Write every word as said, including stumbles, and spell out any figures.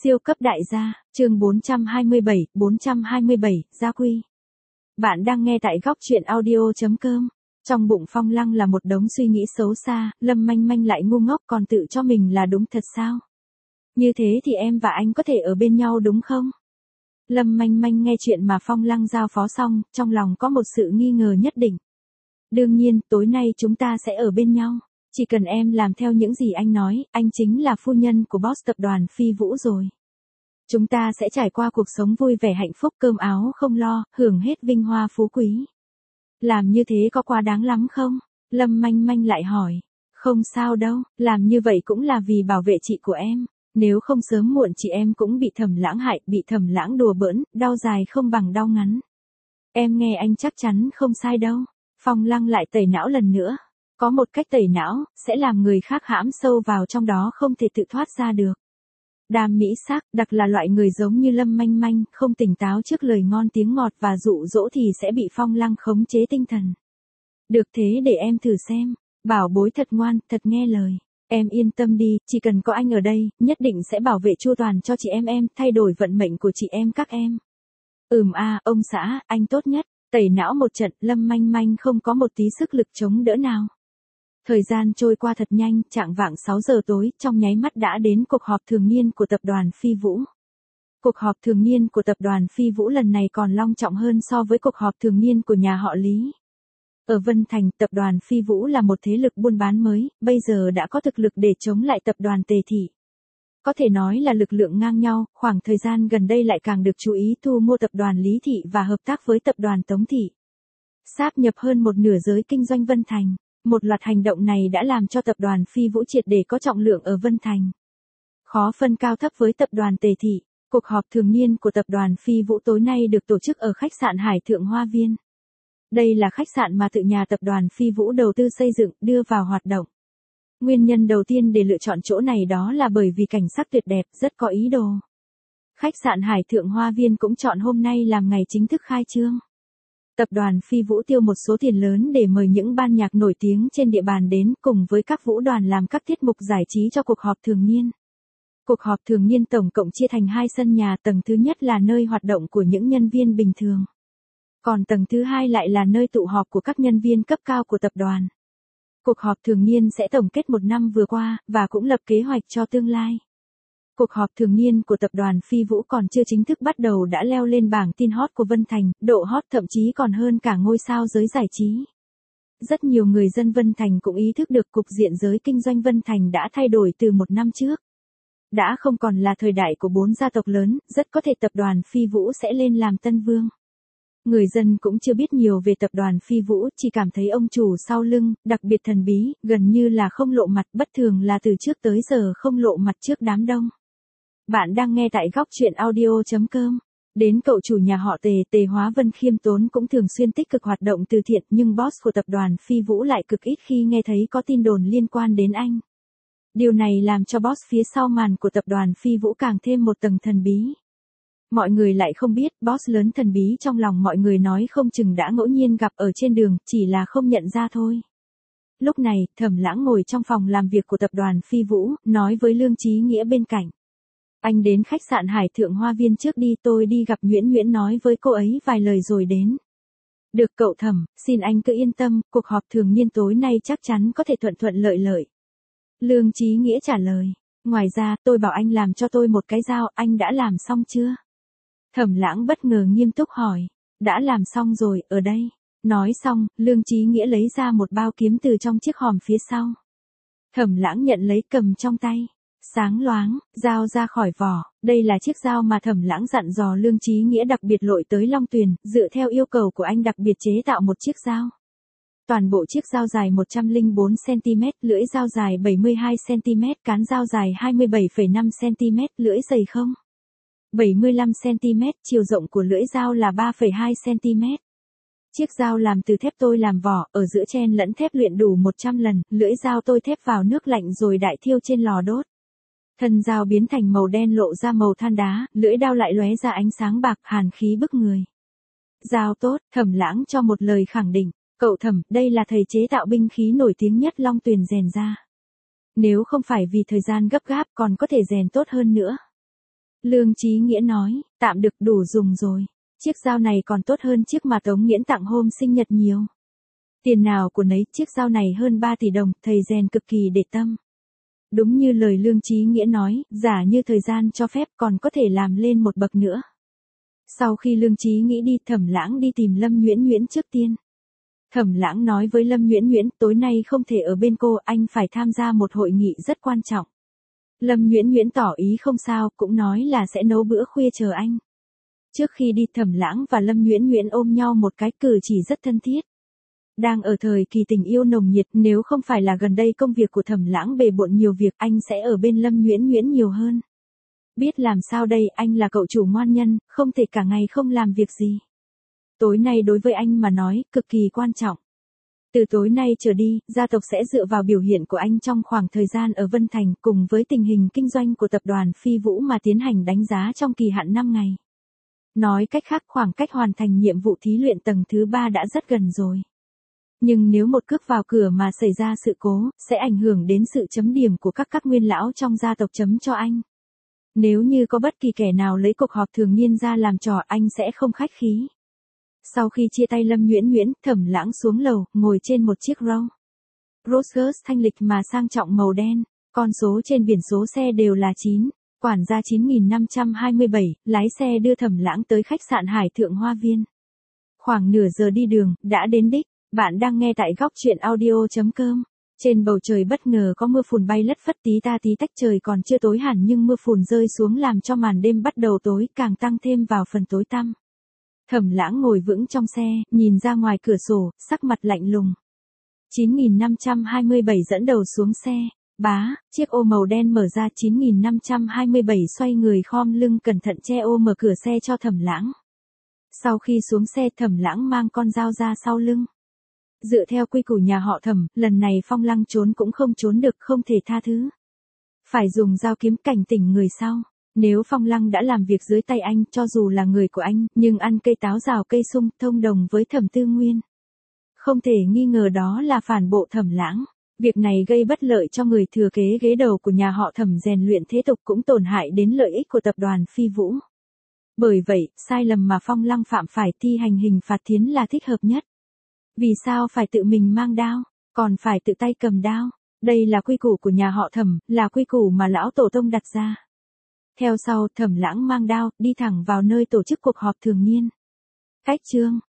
Siêu cấp đại gia, chương bốn trăm hai mươi bảy, bốn trăm hai mươi bảy, gia quy. Bạn đang nghe tại góc truyện audio chấm com. Trong bụng Phong Lăng là một đống suy nghĩ xấu xa, Lâm Manh Manh lại ngu ngốc còn tự cho mình là đúng thật sao? Như thế thì em và anh có thể ở bên nhau đúng không? Lâm Manh Manh nghe chuyện mà Phong Lăng giao phó xong, trong lòng có một sự nghi ngờ nhất định. Đương nhiên, tối nay chúng ta sẽ ở bên nhau. Chỉ cần em làm theo những gì anh nói, anh chính là phu nhân của boss tập đoàn Phi Vũ rồi. Chúng ta sẽ trải qua cuộc sống vui vẻ hạnh phúc cơm áo không lo, hưởng hết vinh hoa phú quý. Làm như thế có quá đáng lắm không? Lâm Manh Manh lại hỏi. Không sao đâu, làm như vậy cũng là vì bảo vệ chị của em. Nếu không sớm muộn chị em cũng bị Thẩm Lãng hại, bị Thẩm Lãng đùa bỡn, đau dài không bằng đau ngắn. Em nghe anh chắc chắn không sai đâu. Phong Lăng lại tẩy não lần nữa. Có một cách tẩy não, sẽ làm người khác hãm sâu vào trong đó không thể tự thoát ra được. Đam mỹ sắc, đặc là loại người giống như Lâm Manh Manh, không tỉnh táo trước lời ngon tiếng ngọt và dụ dỗ thì sẽ bị Phong Lăng khống chế tinh thần. Được thế để em thử xem. Bảo bối thật ngoan, thật nghe lời. Em yên tâm đi, chỉ cần có anh ở đây, nhất định sẽ bảo vệ chu toàn cho chị em em, thay đổi vận mệnh của chị em các em. Ừm a, ông xã, anh tốt nhất. Tẩy não một trận, Lâm Manh Manh không có một tí sức lực chống đỡ nào. Thời gian trôi qua thật nhanh, chạng vạng sáu giờ tối, trong nháy mắt đã đến cuộc họp thường niên của tập đoàn Phi Vũ. Cuộc họp thường niên của tập đoàn Phi Vũ lần này còn long trọng hơn so với cuộc họp thường niên của nhà họ Lý. Ở Vân Thành, tập đoàn Phi Vũ là một thế lực buôn bán mới, bây giờ đã có thực lực để chống lại tập đoàn Tề Thị. Có thể nói là lực lượng ngang nhau, khoảng thời gian gần đây lại càng được chú ý thu mua tập đoàn Lý Thị và hợp tác với tập đoàn Tống Thị. Sáp nhập hơn một nửa giới kinh doanh Vân Thành. Một loạt hành động này đã làm cho tập đoàn Phi Vũ triệt để có trọng lượng ở Vân Thành. Khó phân cao thấp với tập đoàn Tề Thị. Cuộc họp thường niên của tập đoàn Phi Vũ tối nay được tổ chức ở khách sạn Hải Thượng Hoa Viên. Đây là khách sạn mà tự nhà tập đoàn Phi Vũ đầu tư xây dựng, đưa vào hoạt động. Nguyên nhân đầu tiên để lựa chọn chỗ này đó là bởi vì cảnh sắc tuyệt đẹp, rất có ý đồ. Khách sạn Hải Thượng Hoa Viên cũng chọn hôm nay làm ngày chính thức khai trương. Tập đoàn Phi Vũ tiêu một số tiền lớn để mời những ban nhạc nổi tiếng trên địa bàn đến cùng với các vũ đoàn làm các tiết mục giải trí cho cuộc họp thường niên. Cuộc họp thường niên tổng cộng chia thành hai sân nhà, tầng thứ nhất là nơi hoạt động của những nhân viên bình thường. Còn tầng thứ hai lại là nơi tụ họp của các nhân viên cấp cao của tập đoàn. Cuộc họp thường niên sẽ tổng kết một năm vừa qua, và cũng lập kế hoạch cho tương lai. Cuộc họp thường niên của tập đoàn Phi Vũ còn chưa chính thức bắt đầu đã leo lên bảng tin hot của Vân Thành, độ hot thậm chí còn hơn cả ngôi sao giới giải trí. Rất nhiều người dân Vân Thành cũng ý thức được cục diện giới kinh doanh Vân Thành đã thay đổi từ một năm trước. Đã không còn là thời đại của bốn gia tộc lớn, rất có thể tập đoàn Phi Vũ sẽ lên làm tân vương. Người dân cũng chưa biết nhiều về tập đoàn Phi Vũ, chỉ cảm thấy ông chủ sau lưng, đặc biệt thần bí, gần như là không lộ mặt, bất thường là từ trước tới giờ không lộ mặt trước đám đông. Bạn đang nghe tại góc truyện audio chấm com. Đến cậu chủ nhà họ Tề, Tề Hóa Vân khiêm tốn cũng thường xuyên tích cực hoạt động từ thiện, nhưng boss của tập đoàn Phi Vũ lại cực ít khi nghe thấy có tin đồn liên quan đến anh. Điều này làm cho boss phía sau màn của tập đoàn Phi Vũ càng thêm một tầng thần bí. Mọi người lại không biết, boss lớn thần bí trong lòng mọi người nói không chừng đã ngẫu nhiên gặp ở trên đường, chỉ là không nhận ra thôi. Lúc này, Thẩm Lãng ngồi trong phòng làm việc của tập đoàn Phi Vũ, nói với Lương Chí Nghĩa bên cạnh. Anh đến khách sạn Hải Thượng Hoa Viên trước đi, tôi đi gặp Nguyễn Nguyễn nói với cô ấy vài lời rồi đến. Được cậu Thẩm, xin anh cứ yên tâm, cuộc họp thường niên tối nay chắc chắn có thể thuận thuận lợi lợi. Lương Chí Nghĩa trả lời. Ngoài ra, tôi bảo anh làm cho tôi một cái dao, anh đã làm xong chưa? Thẩm Lãng bất ngờ nghiêm túc hỏi. Đã làm xong rồi, ở đây. Nói xong, Lương Chí Nghĩa lấy ra một bao kiếm từ trong chiếc hòm phía sau. Thẩm Lãng nhận lấy cầm trong tay. Sáng loáng, dao ra khỏi vỏ, đây là chiếc dao mà Thẩm Lãng dặn dò Lương Chí Nghĩa đặc biệt lội tới Long Tuyền, dựa theo yêu cầu của anh đặc biệt chế tạo một chiếc dao. Toàn bộ chiếc dao dài một trăm lẻ bốn xăng-ti-mét, lưỡi dao dài bảy mươi hai xăng-ti-mét, cán dao dài hai mươi bảy phẩy năm xăng-ti-mét, lưỡi dày không bảy mươi lăm xăng-ti-mét, chiều rộng của lưỡi dao là ba phẩy hai xăng-ti-mét. Chiếc dao làm từ thép tôi làm vỏ, ở giữa chen lẫn thép luyện đủ một trăm lần, lưỡi dao tôi thép vào nước lạnh rồi đại thiêu trên lò đốt. Thân dao biến thành màu đen lộ ra màu than đá, lưỡi dao lại lóe ra ánh sáng bạc, hàn khí bức người. Dao tốt, Thẩm Lãng cho một lời khẳng định. Cậu Thẩm, đây là thầy chế tạo binh khí nổi tiếng nhất Long Tuyền rèn ra. Nếu không phải vì thời gian gấp gáp còn có thể rèn tốt hơn nữa. Lương Chí Nghĩa nói, tạm được đủ dùng rồi. Chiếc dao này còn tốt hơn chiếc mà Tống Nghiễn tặng hôm sinh nhật nhiều. Tiền nào của nấy, chiếc dao này hơn ba tỷ đồng, thầy rèn cực kỳ để tâm. Đúng như lời Lương Chí Nghĩa nói, giả như thời gian cho phép còn có thể làm lên một bậc nữa. Sau khi Lương Chí Nghĩa đi, Thẩm Lãng đi tìm Lâm Nhuyễn Nhuyễn trước tiên. Thẩm Lãng nói với Lâm Nhuyễn Nhuyễn, tối nay không thể ở bên cô, anh phải tham gia một hội nghị rất quan trọng. Lâm Nhuyễn Nhuyễn tỏ ý không sao, cũng nói là sẽ nấu bữa khuya chờ anh. Trước khi đi, Thẩm Lãng và Lâm Nhuyễn Nhuyễn ôm nhau một cái, cử chỉ rất thân thiết. Đang ở thời kỳ tình yêu nồng nhiệt, nếu không phải là gần đây công việc của Thẩm Lãng bề bộn nhiều việc, anh sẽ ở bên Lâm Nhuyễn Nhuyễn nhiều hơn. Biết làm sao đây, anh là cậu chủ ngoan nhân, không thể cả ngày không làm việc gì. Tối nay đối với anh mà nói, cực kỳ quan trọng. Từ tối nay trở đi, gia tộc sẽ dựa vào biểu hiện của anh trong khoảng thời gian ở Vân Thành cùng với tình hình kinh doanh của tập đoàn Phi Vũ mà tiến hành đánh giá trong kỳ hạn năm ngày. Nói cách khác, khoảng cách hoàn thành nhiệm vụ thí luyện tầng thứ ba đã rất gần rồi. Nhưng nếu một cước vào cửa mà xảy ra sự cố, sẽ ảnh hưởng đến sự chấm điểm của các các nguyên lão trong gia tộc chấm cho anh. Nếu như có bất kỳ kẻ nào lấy cuộc họp thường niên ra làm trò, anh sẽ không khách khí. Sau khi chia tay Lâm Nhuyễn Nhuyễn, Thẩm Lãng xuống lầu, ngồi trên một chiếc Rolls Royce thanh lịch mà sang trọng màu đen. Con số trên biển số xe đều là chín. Quản gia chín nghìn năm trăm hai mươi bảy, lái xe đưa Thẩm Lãng tới khách sạn Hải Thượng Hoa Viên. Khoảng nửa giờ đi đường, đã đến đích. Bạn đang nghe tại góc truyện audio chấm com. Trên bầu trời bất ngờ có mưa phùn bay lất phất tí ta tí tách, trời còn chưa tối hẳn nhưng mưa phùn rơi xuống làm cho màn đêm bắt đầu tối, càng tăng thêm vào phần tối tăm. Thẩm Lãng ngồi vững trong xe, nhìn ra ngoài cửa sổ, sắc mặt lạnh lùng. chín nghìn năm trăm hai mươi bảy dẫn đầu xuống xe. Bá, chiếc ô màu đen mở ra, chín nghìn năm trăm hai mươi bảy xoay người khom lưng cẩn thận che ô mở cửa xe cho Thẩm Lãng. Sau khi xuống xe, Thẩm Lãng mang con dao ra sau lưng. Dựa theo quy củ nhà họ Thẩm, lần này Phong Lăng trốn cũng không trốn được, không thể tha thứ. Phải dùng dao kiếm cảnh tỉnh người sau. Nếu Phong Lăng đã làm việc dưới tay anh, cho dù là người của anh, nhưng ăn cây táo rào cây sung, thông đồng với Thẩm Tư Nguyên. Không thể nghi ngờ đó là phản bộ Thẩm Lãng. Việc này gây bất lợi cho người thừa kế ghế đầu của nhà họ Thẩm rèn luyện thế tục, cũng tổn hại đến lợi ích của tập đoàn Phi Vũ. Bởi vậy, sai lầm mà Phong Lăng phạm phải, thi hành hình phạt thiến là thích hợp nhất. Vì sao phải tự mình mang đao, còn phải tự tay cầm đao? Đây là quy củ của nhà họ Thẩm, là quy củ mà lão tổ tông đặt ra. Theo sau, Thẩm Lãng mang đao, đi thẳng vào nơi tổ chức cuộc họp thường niên. Cách chương